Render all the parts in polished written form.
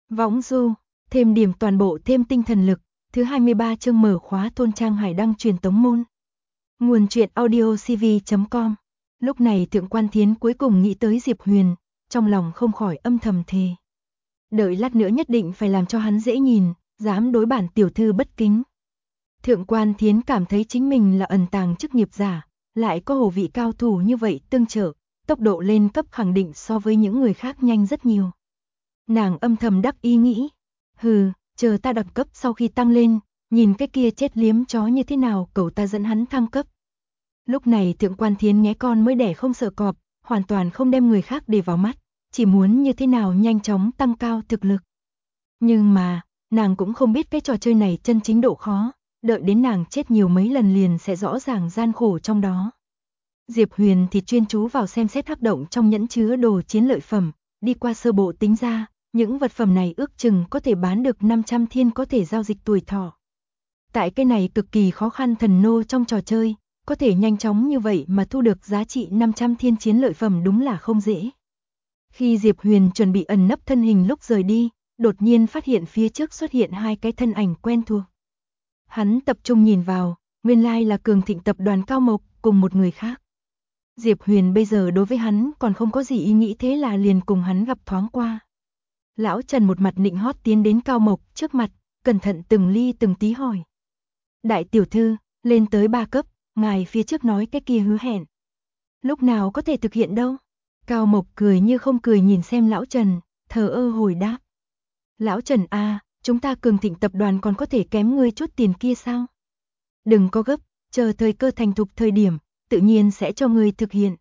Võng du, thêm điểm toàn bộ thêm tinh thần lực, thứ 23 chương mở khóa thôn trang Hải Đăng truyền tống môn. Nguồn truyện audiocv.com. Lúc này Thượng Quan Thiến cuối cùng nghĩ tới Diệp Huyền, trong lòng không khỏi âm thầm thề. Đợi lát nữa nhất định phải làm cho hắn dễ nhìn, dám đối bản tiểu thư bất kính. Thượng Quan Thiến cảm thấy chính mình là ẩn tàng chức nghiệp giả, lại có hồ vị cao thủ như vậy tương trợ, tốc độ lên cấp khẳng định so với những người khác nhanh rất nhiều. Nàng âm thầm đắc ý nghĩ, chờ ta đẳng cấp sau khi tăng lên, nhìn cái kia chết liếm chó như thế nào, cậu ta dẫn hắn thăng cấp. Lúc này Thượng Quan Thiến nhé con mới đẻ không sợ cọp, hoàn toàn không đem người khác để vào mắt, chỉ muốn như thế nào nhanh chóng tăng cao thực lực. Nhưng mà, nàng cũng không biết cái trò chơi này chân chính độ khó, đợi đến nàng chết nhiều mấy lần liền sẽ rõ ràng gian khổ trong đó. Diệp Huyền thì chuyên chú vào xem xét hắc động trong nhẫn chứa đồ chiến lợi phẩm, đi qua sơ bộ tính ra, những vật phẩm này ước chừng có thể bán được 500 thiên có thể giao dịch tuổi thọ. Tại cái này cực kỳ khó khăn thần nô trong trò chơi, có thể nhanh chóng như vậy mà thu được giá trị 500 thiên chiến lợi phẩm đúng là không dễ. Khi Diệp Huyền chuẩn bị ẩn nấp thân hình lúc rời đi, đột nhiên phát hiện phía trước xuất hiện hai cái thân ảnh quen thuộc. Hắn tập trung nhìn vào, nguyên lai là Cường Thịnh tập đoàn Cao Mộc cùng một người khác. Diệp Huyền bây giờ đối với hắn còn không có gì ý nghĩ, thế là liền cùng hắn gặp thoáng qua. Lão Trần một mặt nịnh hót tiến đến Cao Mộc trước mặt, cẩn thận từng ly từng tí hỏi. Đại tiểu thư, lên tới 3 cấp, ngài phía trước nói cái kia hứa hẹn. Lúc nào có thể thực hiện đâu? Cao Mộc cười như không cười nhìn xem Lão Trần, thờ ơ hồi đáp. Lão Trần a, chúng ta Cường Thịnh tập đoàn còn có thể kém ngươi chút tiền kia sao? Đừng có gấp, chờ thời cơ thành thục thời điểm, tự nhiên sẽ cho ngươi thực hiện.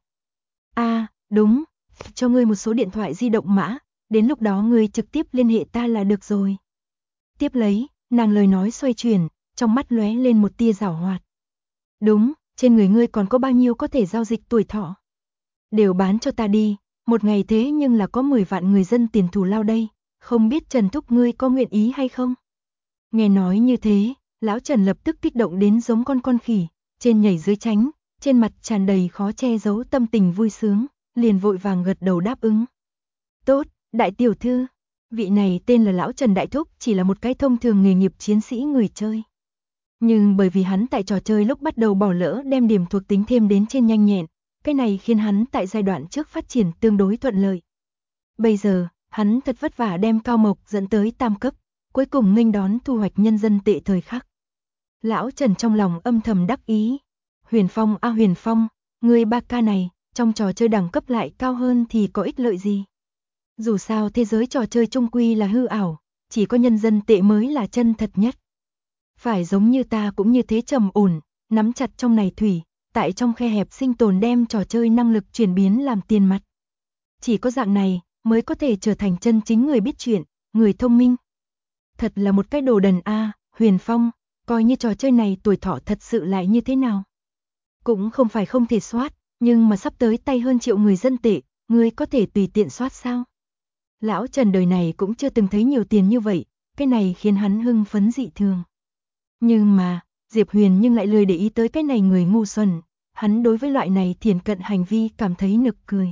Đúng, cho ngươi một số điện thoại di động mã, đến lúc đó ngươi trực tiếp liên hệ ta là được rồi. Tiếp lấy, nàng lời nói xoay chuyển, trong mắt lóe lên một tia giảo hoạt. Đúng, trên người ngươi còn có bao nhiêu có thể giao dịch tuổi thọ? Đều bán cho ta đi, một ngày thế nhưng là có 10 vạn người dân tiền thù lao đây, không biết Trần Thúc ngươi có nguyện ý hay không? Nghe nói như thế, Lão Trần lập tức kích động đến giống con khỉ, trên nhảy dưới tránh, trên mặt tràn đầy khó che giấu tâm tình vui sướng, liền vội vàng gật đầu đáp ứng. Tốt, đại tiểu thư. Vị này tên là Lão Trần Đại Thúc, chỉ là một cái thông thường nghề nghiệp chiến sĩ người chơi. Nhưng bởi vì hắn tại trò chơi lúc bắt đầu bỏ lỡ đem điểm thuộc tính thêm đến trên nhanh nhẹn, cái này khiến hắn tại giai đoạn trước phát triển tương đối thuận lợi. Bây giờ, hắn thật vất vả đem Cao Mộc dẫn tới tam cấp, cuối cùng nghênh đón thu hoạch nhân dân tệ thời khắc. Lão Trần trong lòng âm thầm đắc ý. Huyền Phong a Huyền Phong, người 3K này, trong trò chơi đẳng cấp lại cao hơn thì có ích lợi gì? Dù sao thế giới trò chơi chung quy là hư ảo, chỉ có nhân dân tệ mới là chân thật nhất. Phải giống như ta cũng như thế trầm ổn, nắm chặt trong này thủy, tại trong khe hẹp sinh tồn đem trò chơi năng lực chuyển biến làm tiền mặt. Chỉ có dạng này mới có thể trở thành chân chính người biết chuyện, người thông minh. Thật là một cái đồ đần a, Huyền Phong, coi như trò chơi này tuổi thọ thật sự lại như thế nào? Cũng không phải không thể soát, nhưng mà sắp tới tay hơn triệu người dân tệ, ngươi có thể tùy tiện soát sao? Lão Trần đời này cũng chưa từng thấy nhiều tiền như vậy, cái này khiến hắn hưng phấn dị thường. Nhưng mà, Diệp Huyền nhưng lại lười để ý tới cái này người ngu xuẩn, hắn đối với loại này thiển cận hành vi cảm thấy nực cười.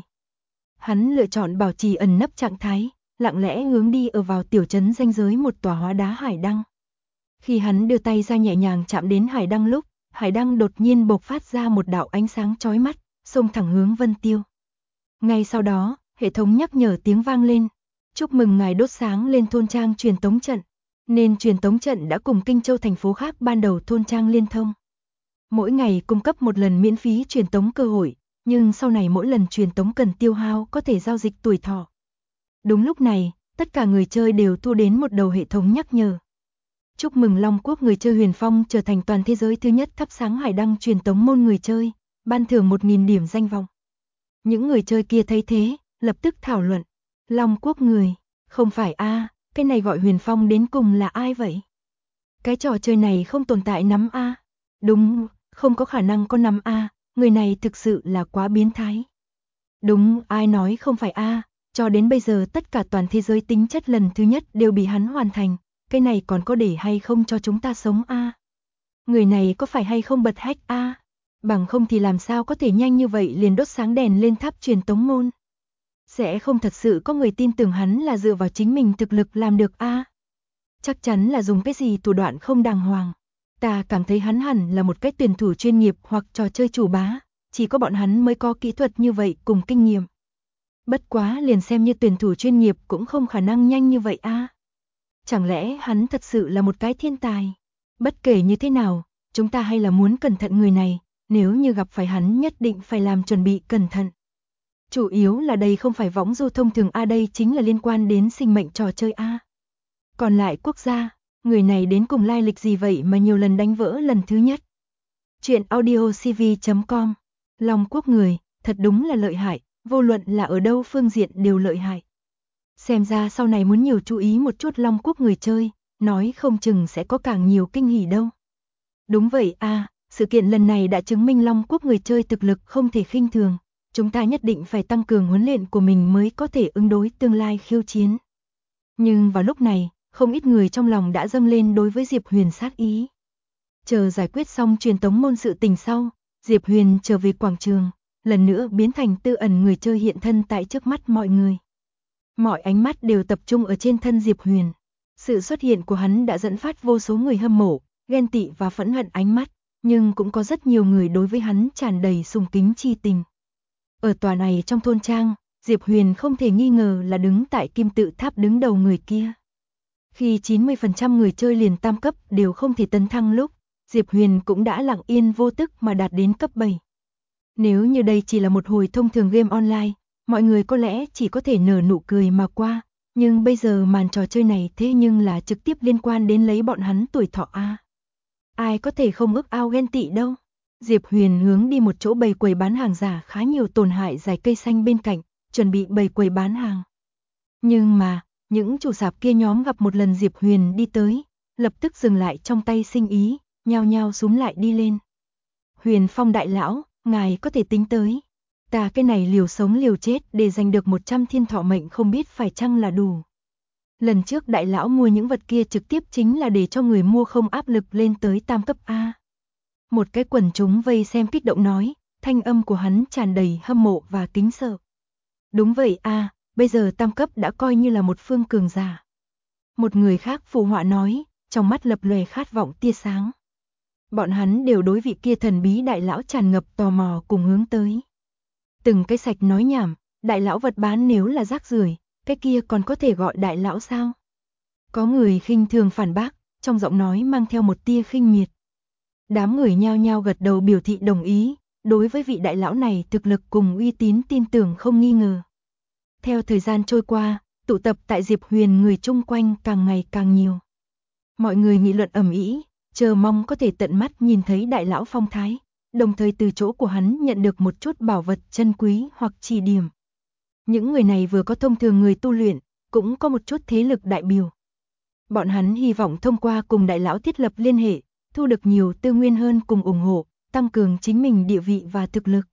Hắn lựa chọn bảo trì ẩn nấp trạng thái, lặng lẽ hướng đi ở vào tiểu trấn ranh giới một tòa hóa đá hải đăng. Khi hắn đưa tay ra nhẹ nhàng chạm đến hải đăng lúc, hải đăng đột nhiên bộc phát ra một đạo ánh sáng chói mắt, xông thẳng hướng Vân Tiêu. Ngay sau đó, hệ thống nhắc nhở tiếng vang lên. Chúc mừng ngài đốt sáng lên thôn trang truyền tống trận. Nên truyền tống trận đã cùng Kinh Châu thành phố khác ban đầu thôn trang liên thông. Mỗi ngày cung cấp một lần miễn phí truyền tống cơ hội, nhưng sau này mỗi lần truyền tống cần tiêu hao có thể giao dịch tuổi thọ. Đúng lúc này, tất cả người chơi đều thu đến một đầu hệ thống nhắc nhở. Chúc mừng Long Quốc người chơi Huyền Phong trở thành toàn thế giới thứ nhất thắp sáng hải đăng truyền tống môn người chơi, ban thưởng 1000 điểm danh vọng. Những người chơi kia thấy thế, lập tức thảo luận. Long Quốc người, không phải a, cái này gọi Huyền Phong đến cùng là ai vậy? Cái trò chơi này không tồn tại nắm a. Đúng, không có khả năng có nắm a, người này thực sự là quá biến thái. Đúng, ai nói không phải a, cho đến bây giờ tất cả toàn thế giới tính chất lần thứ nhất đều bị hắn hoàn thành, cái này còn có để hay không cho chúng ta sống a? Người này có phải hay không bật hack a? Bằng không thì làm sao có thể nhanh như vậy liền đốt sáng đèn lên tháp truyền tống môn? Sẽ không thật sự có người tin tưởng hắn là dựa vào chính mình thực lực làm được a. Chắc chắn là dùng cái gì thủ đoạn không đàng hoàng. Ta cảm thấy hắn hẳn là một cái tuyển thủ chuyên nghiệp hoặc trò chơi chủ bá, chỉ có bọn hắn mới có kỹ thuật như vậy cùng kinh nghiệm. Bất quá liền xem như tuyển thủ chuyên nghiệp cũng không khả năng nhanh như vậy a. Chẳng lẽ hắn thật sự là một cái thiên tài? Bất kể như thế nào, chúng ta hay là muốn cẩn thận người này, nếu như gặp phải hắn nhất định phải làm chuẩn bị cẩn thận. Chủ yếu là đây không phải võng du thông thường a, đây chính là liên quan đến sinh mệnh trò chơi a. Còn lại quốc gia, người này đến cùng lai lịch gì vậy mà nhiều lần đánh vỡ lần thứ nhất. Chuyện audio cv.com. Long quốc người, thật đúng là lợi hại, vô luận là ở đâu phương diện đều lợi hại. Xem ra sau này muốn nhiều chú ý một chút Long quốc người chơi, nói không chừng sẽ có càng nhiều kinh hỉ đâu. Đúng vậy a, sự kiện lần này đã chứng minh Long quốc người chơi thực lực không thể khinh thường. Chúng ta nhất định phải tăng cường huấn luyện của mình mới có thể ứng đối tương lai khiêu chiến. Nhưng vào lúc này, không ít người trong lòng đã dâng lên đối với Diệp Huyền sát ý. Chờ giải quyết xong truyền tống môn sự tình sau, Diệp Huyền trở về quảng trường, lần nữa biến thành tư ẩn người chơi hiện thân tại trước mắt mọi người. Mọi ánh mắt đều tập trung ở trên thân Diệp Huyền. Sự xuất hiện của hắn đã dẫn phát vô số người hâm mộ, ghen tị và phẫn hận ánh mắt, nhưng cũng có rất nhiều người đối với hắn tràn đầy sùng kính chi tình. Ở tòa này trong thôn trang, Diệp Huyền không thể nghi ngờ là đứng tại kim tự tháp đứng đầu người kia. Khi 90% người chơi liền tam cấp đều không thể tấn thăng lúc, Diệp Huyền cũng đã lặng yên vô tức mà đạt đến cấp 7. Nếu như đây chỉ là một hồi thông thường game online, mọi người có lẽ chỉ có thể nở nụ cười mà qua, nhưng bây giờ màn trò chơi này thế nhưng là trực tiếp liên quan đến lấy bọn hắn tuổi thọ a. Ai có thể không ước ao ghen tị đâu. Diệp Huyền hướng đi một chỗ bày quầy bán hàng giả khá nhiều tổn hại dải cây xanh bên cạnh, chuẩn bị bày quầy bán hàng. Nhưng mà, những chủ sạp kia nhóm gặp một lần Diệp Huyền đi tới, lập tức dừng lại trong tay sinh ý, nhao nhao xúm lại đi lên. Huyền Phong đại lão, ngài có thể tính tới. Ta cái này liều sống liều chết để giành được 100 thiên thọ mệnh không biết phải chăng là đủ. Lần trước đại lão mua những vật kia trực tiếp chính là để cho người mua không áp lực lên tới tam cấp A. Một cái quần chúng vây xem kích động nói, thanh âm của hắn tràn đầy hâm mộ và kính sợ. Đúng vậy a, bây giờ tam cấp đã coi như là một phương cường giả. Một người khác phụ họa nói, trong mắt lập lòe khát vọng tia sáng. Bọn hắn đều đối vị kia thần bí đại lão tràn ngập tò mò cùng hướng tới. Từng cái sạch nói nhảm, đại lão vật bán nếu là rác rưởi, cái kia còn có thể gọi đại lão sao? Có người khinh thường phản bác, trong giọng nói mang theo một tia khinh miệt. Đám người nhao nhao gật đầu biểu thị đồng ý, đối với vị đại lão này thực lực cùng uy tín tin tưởng không nghi ngờ. Theo thời gian trôi qua, tụ tập tại Diệp Huyền người chung quanh càng ngày càng nhiều. Mọi người nghị luận ầm ĩ, chờ mong có thể tận mắt nhìn thấy đại lão phong thái, đồng thời từ chỗ của hắn nhận được một chút bảo vật chân quý hoặc chỉ điểm. Những người này vừa có thông thường người tu luyện, cũng có một chút thế lực đại biểu. Bọn hắn hy vọng thông qua cùng đại lão thiết lập liên hệ, thu được nhiều tư nguyên hơn cùng ủng hộ, tăng cường chính mình địa vị và thực lực.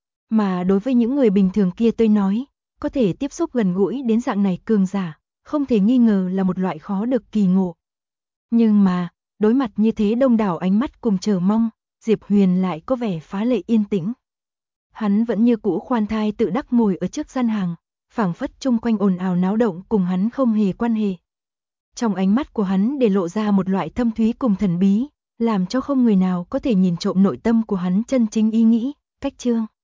Mà đối với những người bình thường kia tôi nói, có thể tiếp xúc gần gũi đến dạng này cường giả, không thể nghi ngờ là một loại khó được kỳ ngộ. Nhưng mà, đối mặt như thế đông đảo ánh mắt cùng chờ mong, Diệp Huyền lại có vẻ phá lệ yên tĩnh. Hắn vẫn như cũ khoan thai tự đắc ngồi ở trước gian hàng, phảng phất chung quanh ồn ào náo động cùng hắn không hề quan hệ. Trong ánh mắt của hắn để lộ ra một loại thâm thúy cùng thần bí, làm cho không người nào có thể nhìn trộm nội tâm của hắn chân chính ý nghĩ, cách chương.